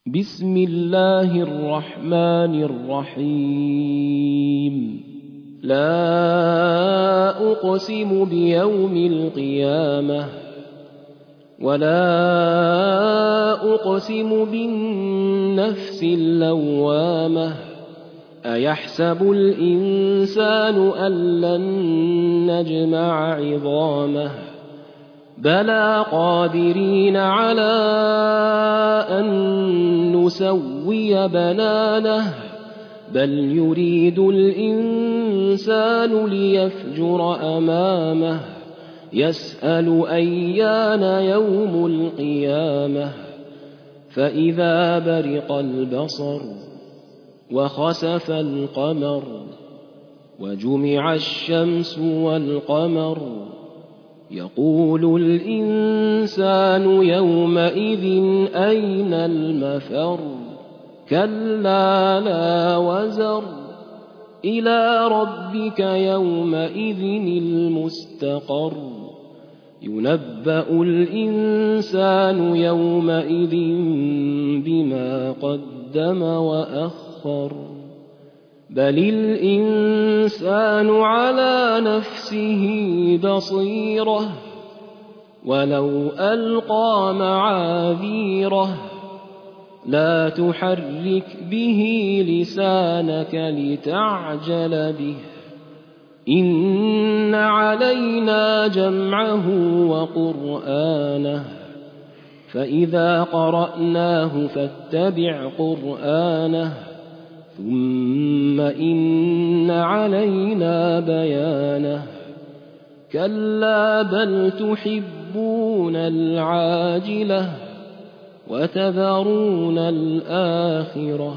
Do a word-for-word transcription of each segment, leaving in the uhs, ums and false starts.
بسم الله الرحمن الرحيم لا أقسم بيوم القيامة ولا أقسم بالنفس اللوامة أيحسب الإنسان أن لن نجمع عظامه بلى قادرين على أن نسوي بنانه بل يريد الإنسان ليفجر أمامه يسأل أيان يوم القيامة فإذا برق البصر وخسف القمر وجمع الشمس والقمر يقول الإنسان يومئذ أين المفر كلا لا وزر إلى ربك يومئذ المستقر ينبأ الإنسان يومئذ بما قدم وأخر بل الإنسان على نفسه بصيرة ولو ألقى معاذيره لا تحرك به لسانك لتعجل به إن علينا جمعه وقرآنه فإذا قرأناه فاتبع قرآنه ثم إن علينا بيانه كلا بل تحبون العاجلة وتذرون الآخرة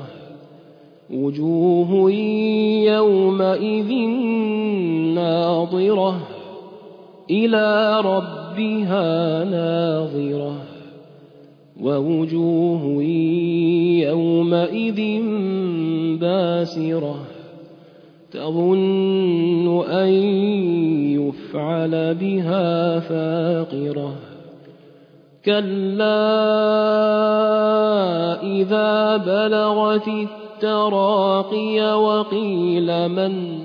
وجوه يومئذ ناظرة إلى ربها ناظرة ووجوه يومئذ باسرة تظن أن يفعل بها فاقرة كلا إذا بلغت التراقي وقيل من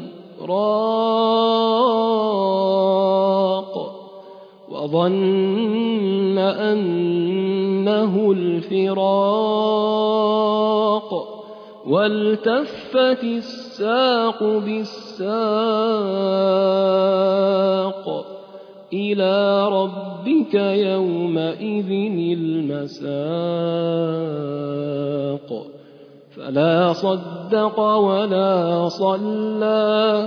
راق وظن أنه الفراق والتفت الساق بالساق إلى ربك يومئذ المساق فلا صدق ولا صلى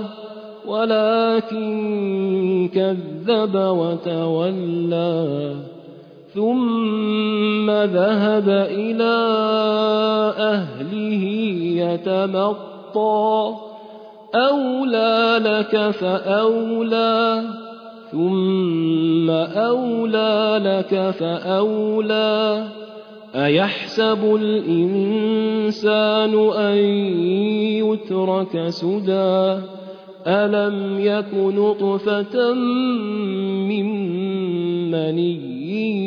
ولكن كذب وتولى ثم ذهب إلى أهله يتمطى أولى لك فأولى ثم أولى لك فأولى أيحسب الإنسان أن يترك سدى ألم يك نطفة من مني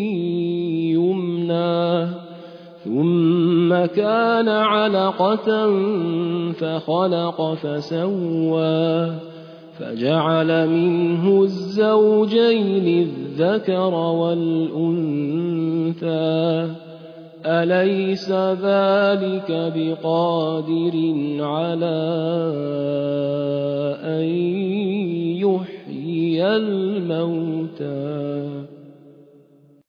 يمنى ثم كان علقة فخلق فسوى فجعل منه الزوجين الذكر والأنثى أليس ذلك بقادر على أن يحيي الموتى